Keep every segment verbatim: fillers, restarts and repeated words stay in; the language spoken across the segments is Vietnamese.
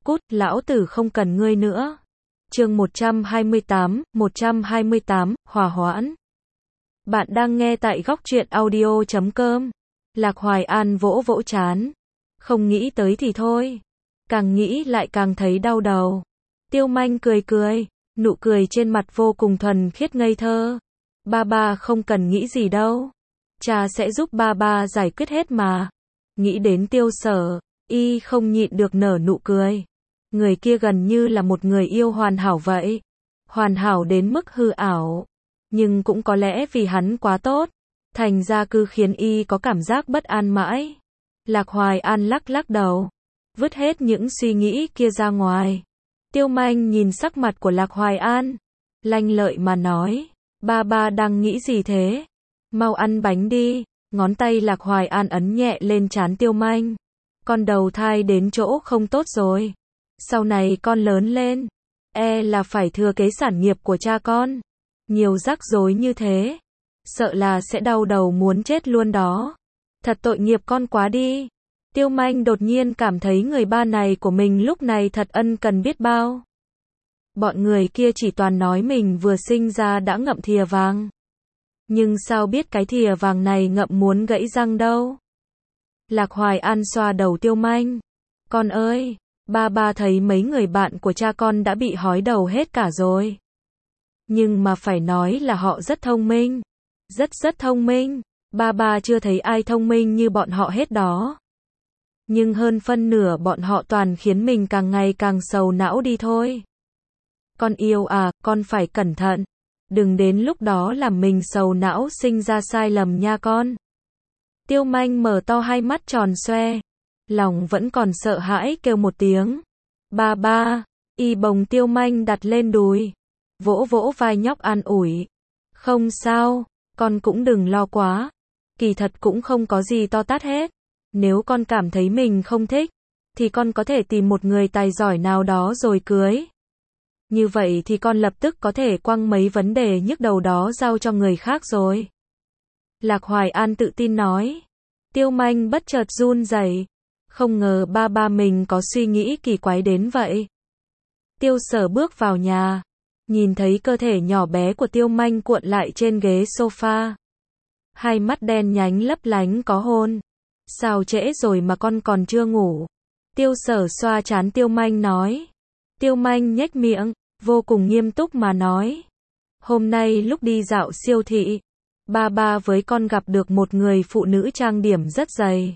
cút, lão tử không cần ngươi nữa. Chương một trăm hai mươi tám, một trăm hai mươi tám, hòa hoãn. Bạn đang nghe tại góc truyện audio chấm com. Lạc Hoài An vỗ vỗ trán. Không nghĩ tới thì thôi. Càng nghĩ lại càng thấy đau đầu. Tiêu Manh cười cười, nụ cười trên mặt vô cùng thuần khiết ngây thơ. Ba ba không cần nghĩ gì đâu. Cha sẽ giúp ba ba giải quyết hết mà. Nghĩ đến Tiêu Sở, y không nhịn được nở nụ cười. Người kia gần như là một người yêu hoàn hảo vậy. Hoàn hảo đến mức hư ảo. Nhưng cũng có lẽ vì hắn quá tốt, thành ra cứ khiến y có cảm giác bất an mãi. Lạc Hoài An lắc lắc đầu, vứt hết những suy nghĩ kia ra ngoài. Tiêu Manh nhìn sắc mặt của Lạc Hoài An, lanh lợi mà nói, ba ba đang nghĩ gì thế? Mau ăn bánh đi. Ngón tay Lạc Hoài An ấn nhẹ lên trán Tiêu Manh. Con đầu thai đến chỗ không tốt rồi. Sau này con lớn lên, e là phải thừa kế sản nghiệp của cha con. Nhiều rắc rối như thế, sợ là sẽ đau đầu muốn chết luôn đó. Thật tội nghiệp con quá đi. Tiêu Manh đột nhiên cảm thấy người ba này của mình lúc này thật ân cần biết bao. Bọn người kia chỉ toàn nói mình vừa sinh ra đã ngậm thìa vàng. Nhưng sao biết cái thìa vàng này ngậm muốn gãy răng đâu. Lạc Hoài An xoa đầu Tiêu Manh. Con ơi, ba ba thấy mấy người bạn của cha con đã bị hói đầu hết cả rồi. Nhưng mà phải nói là họ rất thông minh. Rất rất thông minh. Ba ba chưa thấy ai thông minh như bọn họ hết đó. Nhưng hơn phân nửa bọn họ toàn khiến mình càng ngày càng sầu não đi thôi. Con yêu à, con phải cẩn thận. Đừng đến lúc đó làm mình sầu não sinh ra sai lầm nha con. Tiêu Manh mở to hai mắt tròn xoe. Lòng vẫn còn sợ hãi kêu một tiếng. Ba ba, y bồng Tiêu Manh đặt lên đùi. Vỗ vỗ vai nhóc an ủi. Không sao, con cũng đừng lo quá. Kỳ thật cũng không có gì to tát hết. Nếu con cảm thấy mình không thích, thì con có thể tìm một người tài giỏi nào đó rồi cưới. Như vậy thì con lập tức có thể quăng mấy vấn đề nhức đầu đó giao cho người khác rồi. Lạc Hoài An tự tin nói. Tiêu Manh bất chợt run rẩy. Không ngờ ba ba mình có suy nghĩ kỳ quái đến vậy. Tiêu Sở bước vào nhà. Nhìn thấy cơ thể nhỏ bé của Tiêu Manh cuộn lại trên ghế sofa. Hai mắt đen nhánh lấp lánh có hôn. Sao trễ rồi mà con còn chưa ngủ? Tiêu Sở xoa trán Tiêu Manh nói. Tiêu Manh nhếch miệng, vô cùng nghiêm túc mà nói. Hôm nay lúc đi dạo siêu thị, ba ba với con gặp được một người phụ nữ trang điểm rất dày.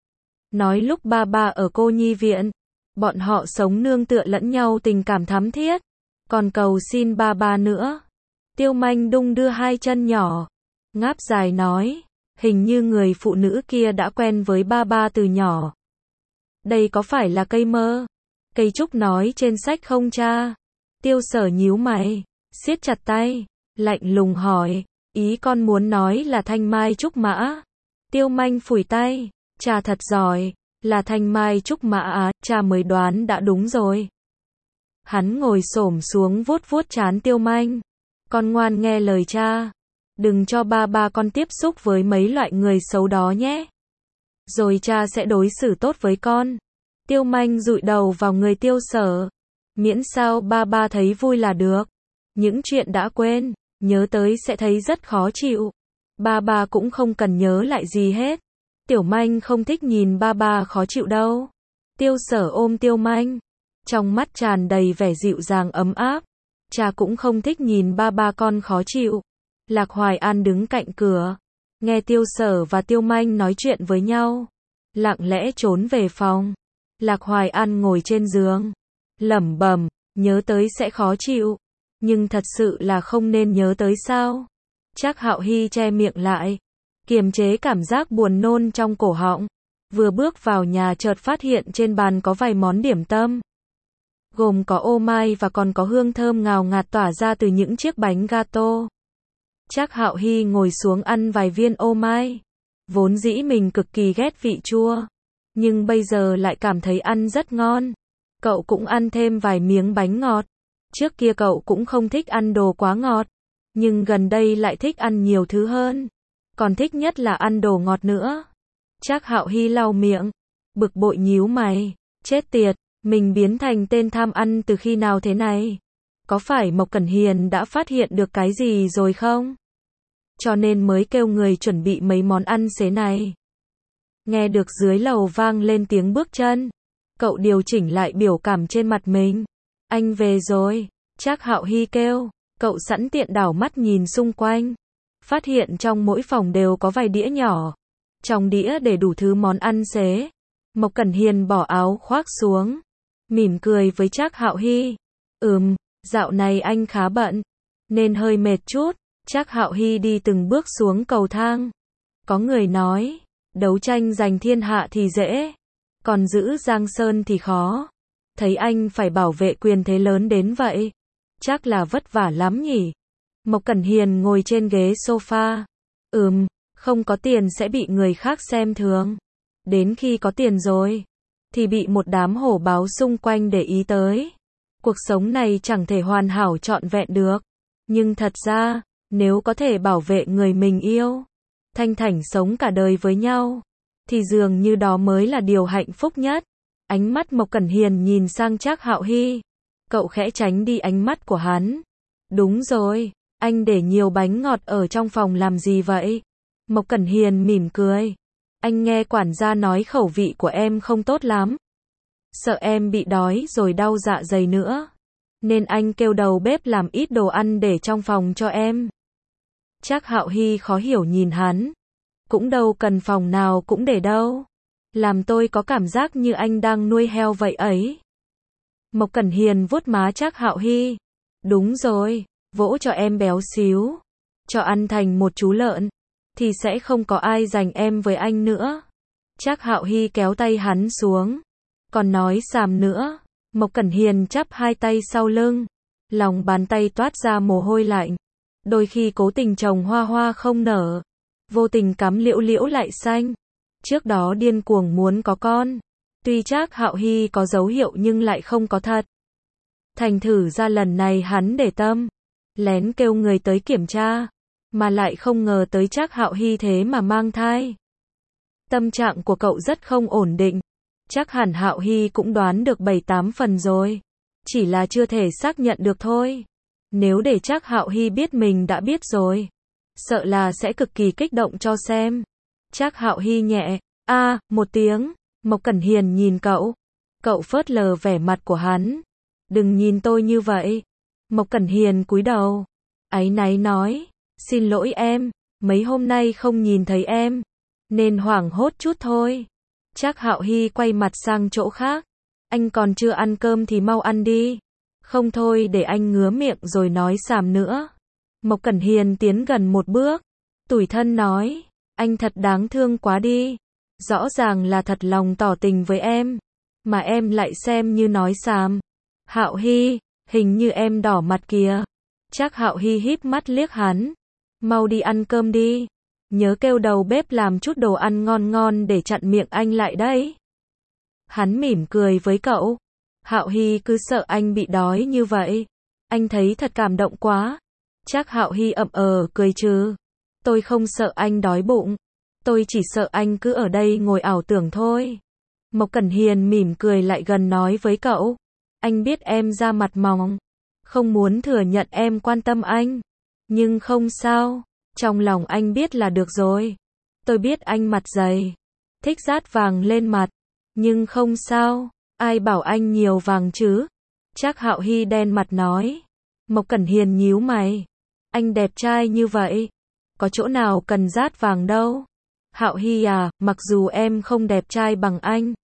Nói lúc ba ba ở cô nhi viện, bọn họ sống nương tựa lẫn nhau tình cảm thắm thiết. Còn cầu xin ba ba nữa. Tiêu Manh đung đưa hai chân nhỏ, ngáp dài nói. Hình như người phụ nữ kia đã quen với ba ba từ nhỏ. Đây có phải là cây mơ? Cây trúc nói trên sách không cha? Tiêu Sở nhíu mày, siết chặt tay, lạnh lùng hỏi. Ý con muốn nói là thanh mai trúc mã? Tiêu Manh phủi tay. Cha thật giỏi, là thanh mai trúc mã á, cha mới đoán đã đúng rồi. Hắn ngồi xổm xuống vuốt vuốt trán Tiêu Manh. Con ngoan nghe lời cha. Đừng cho ba ba con tiếp xúc với mấy loại người xấu đó nhé. Rồi cha sẽ đối xử tốt với con. Tiêu Manh dụi đầu vào người Tiêu Sở. Miễn sao ba ba thấy vui là được. Những chuyện đã quên, nhớ tới sẽ thấy rất khó chịu. Ba ba cũng không cần nhớ lại gì hết. Tiểu Manh không thích nhìn ba ba khó chịu đâu. Tiêu Sở ôm Tiêu Manh. Trong mắt tràn đầy vẻ dịu dàng ấm áp. Cha cũng không thích nhìn ba ba con khó chịu. Lạc Hoài An đứng cạnh cửa. Nghe Tiêu Sở và Tiêu Manh nói chuyện với nhau. Lặng lẽ trốn về phòng. Lạc Hoài An ngồi trên giường. Lẩm bẩm, nhớ tới sẽ khó chịu. Nhưng thật sự là không nên nhớ tới sao. Trác Hạo Hy che miệng lại. Kiềm chế cảm giác buồn nôn trong cổ họng. Vừa bước vào nhà chợt phát hiện trên bàn có vài món điểm tâm. Gồm có ô mai và còn có hương thơm ngào ngạt tỏa ra từ những chiếc bánh gato. Trác Hạo Hy ngồi xuống ăn vài viên ô mai. Vốn dĩ mình cực kỳ ghét vị chua. Nhưng bây giờ lại cảm thấy ăn rất ngon. Cậu cũng ăn thêm vài miếng bánh ngọt. Trước kia cậu cũng không thích ăn đồ quá ngọt. Nhưng gần đây lại thích ăn nhiều thứ hơn. Còn thích nhất là ăn đồ ngọt nữa. Trác Hạo Hy lau miệng. Bực bội nhíu mày. Chết tiệt. Mình biến thành tên tham ăn từ khi nào thế này? Có phải Mộc Cẩn Hiền đã phát hiện được cái gì rồi không? Cho nên mới kêu người chuẩn bị mấy món ăn xế này. Nghe được dưới lầu vang lên tiếng bước chân. Cậu điều chỉnh lại biểu cảm trên mặt mình. Anh về rồi. Trác Hạo Hy kêu. Cậu sẵn tiện đảo mắt nhìn xung quanh. Phát hiện trong mỗi phòng đều có vài đĩa nhỏ. Trong đĩa để đủ thứ món ăn xế. Mộc Cẩn Hiền bỏ áo khoác xuống. Mỉm cười với Trác Hạo Hy. Ừm, dạo này anh khá bận. Nên hơi mệt chút. Trác Hạo Hy đi từng bước xuống cầu thang. Có người nói. Đấu tranh giành thiên hạ thì dễ. Còn giữ Giang Sơn thì khó. Thấy anh phải bảo vệ quyền thế lớn đến vậy. Chắc là vất vả lắm nhỉ. Mộc Cẩn Hiền ngồi trên ghế sofa. Ừm, không có tiền sẽ bị người khác xem thường. Đến khi có tiền rồi, thì bị một đám hổ báo xung quanh để ý tới. Cuộc sống này chẳng thể hoàn hảo trọn vẹn được. Nhưng thật ra, nếu có thể bảo vệ người mình yêu, thanh thản sống cả đời với nhau, thì dường như đó mới là điều hạnh phúc nhất. Ánh mắt Mộc Cẩn Hiền nhìn sang Trác Hạo Hy. Cậu khẽ tránh đi ánh mắt của hắn. Đúng rồi, anh để nhiều bánh ngọt ở trong phòng làm gì vậy? Mộc Cẩn Hiền mỉm cười. Anh nghe quản gia nói khẩu vị của em không tốt lắm. Sợ em bị đói rồi đau dạ dày nữa. Nên anh kêu đầu bếp làm ít đồ ăn để trong phòng cho em. Trác Hạo Hy khó hiểu nhìn hắn. Cũng đâu cần phòng nào cũng để đâu. Làm tôi có cảm giác như anh đang nuôi heo vậy ấy. Mộc Cẩn Hiền vuốt má Trác Hạo Hy. Đúng rồi, vỗ cho em béo xíu. Cho ăn thành một chú lợn. Thì sẽ không có ai giành em với anh nữa. Trác Hạo Hy kéo tay hắn xuống. Còn nói xàm nữa. Mộc Cẩn Hiền chắp hai tay sau lưng. Lòng bàn tay toát ra mồ hôi lạnh. Đôi khi cố tình trồng hoa hoa không nở. Vô tình cắm liễu liễu lại xanh. Trước đó điên cuồng muốn có con. Tuy Trác Hạo Hy có dấu hiệu nhưng lại không có thật. Thành thử ra lần này hắn để tâm. Lén kêu người tới kiểm tra. Mà lại không ngờ tới Trác Hạo Hy thế mà mang thai. Tâm trạng của cậu rất không ổn định. Chắc hẳn Hạo Hy cũng đoán được bảy tám phần rồi. Chỉ là chưa thể xác nhận được thôi. Nếu để Trác Hạo Hy biết mình đã biết rồi, sợ là sẽ cực kỳ kích động cho xem. Trác Hạo Hy nhẹ, a à, một tiếng. Mộc Cẩn Hiền nhìn cậu. Cậu phớt lờ vẻ mặt của hắn. Đừng nhìn tôi như vậy. Mộc Cẩn Hiền cúi đầu. Áy náy nói. Xin lỗi em, mấy hôm nay không nhìn thấy em. Nên hoảng hốt chút thôi. Trác Hạo Hy quay mặt sang chỗ khác. Anh còn chưa ăn cơm thì mau ăn đi. Không thôi để anh ngứa miệng rồi nói xàm nữa. Mộc Cẩn Hiền tiến gần một bước. Tủi thân nói. Anh thật đáng thương quá đi. Rõ ràng là thật lòng tỏ tình với em. Mà em lại xem như nói xàm. Hạo Hy, hình như em đỏ mặt kìa. Trác Hạo Hy híp mắt liếc hắn. Mau đi ăn cơm đi. Nhớ kêu đầu bếp làm chút đồ ăn ngon ngon để chặn miệng anh lại đấy. Hắn mỉm cười với cậu. Hạo Hy cứ sợ anh bị đói như vậy. Anh thấy thật cảm động quá. Trác Hạo Hy ậm ờ cười trừ. Tôi không sợ anh đói bụng. Tôi chỉ sợ anh cứ ở đây ngồi ảo tưởng thôi. Mộc Cẩn Hiền mỉm cười lại gần nói với cậu. Anh biết em da mặt mỏng. Không muốn thừa nhận em quan tâm anh. Nhưng không sao. Trong lòng anh biết là được rồi. Tôi biết anh mặt dày. Thích dát vàng lên mặt. Nhưng không sao. Ai bảo anh nhiều vàng chứ? Trác Hạo Hy đen mặt nói. Mộc Cẩn Hiền nhíu mày. Anh đẹp trai như vậy. Có chỗ nào cần dát vàng đâu. Hạo Hy à, mặc dù em không đẹp trai bằng anh.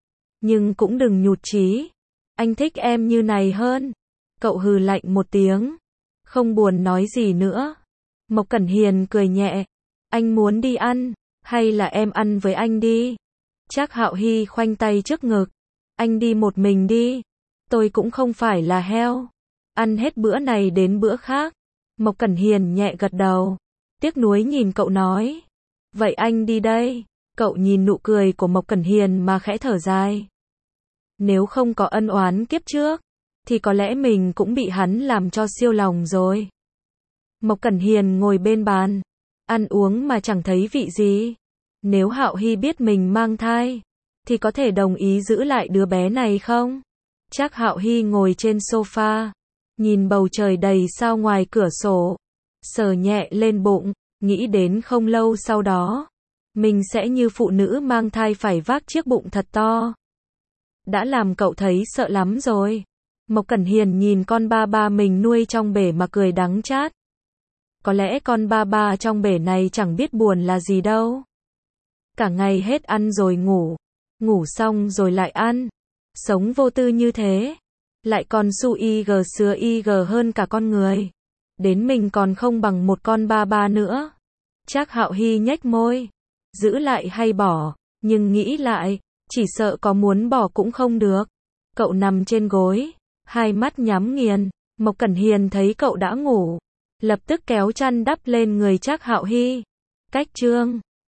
Nhưng cũng đừng nhụt chí. Anh thích em như này hơn. Cậu hừ lạnh một tiếng. Không buồn nói gì nữa. Mộc Cẩn Hiền cười nhẹ. Anh muốn đi ăn. Hay là em ăn với anh đi. Trác Hạo Hy khoanh tay trước ngực. Anh đi một mình đi. Tôi cũng không phải là heo. Ăn hết bữa này đến bữa khác. Mộc Cẩn Hiền nhẹ gật đầu. Tiếc nuối nhìn cậu nói. Vậy anh đi đây. Cậu nhìn nụ cười của Mộc Cẩn Hiền mà khẽ thở dài. Nếu không có ân oán kiếp trước, thì có lẽ mình cũng bị hắn làm cho siêu lòng rồi. Mộc Cẩn Hiền ngồi bên bàn. Ăn uống mà chẳng thấy vị gì. Nếu Hạo Hy biết mình mang thai, thì có thể đồng ý giữ lại đứa bé này không? Trác Hạo Hy ngồi trên sofa, nhìn bầu trời đầy sao ngoài cửa sổ, sờ nhẹ lên bụng, nghĩ đến không lâu sau đó, mình sẽ như phụ nữ mang thai phải vác chiếc bụng thật to. Đã làm cậu thấy sợ lắm rồi. Mộc Cẩn Hiền nhìn con ba ba mình nuôi trong bể mà cười đắng chát. Có lẽ con ba ba trong bể này chẳng biết buồn là gì đâu. Cả ngày hết ăn rồi ngủ, ngủ xong rồi lại ăn. Sống vô tư như thế, lại còn su y gờ sứa y gờ hơn cả con người. Đến mình còn không bằng một con ba ba nữa. Trác Hạo Hy nhếch môi, giữ lại hay bỏ, nhưng nghĩ lại, chỉ sợ có muốn bỏ cũng không được. Cậu nằm trên gối, hai mắt nhắm nghiền, Mộc Cẩn Hiền thấy cậu đã ngủ, lập tức kéo chăn đắp lên người Trác Hạo Hy. Cách chương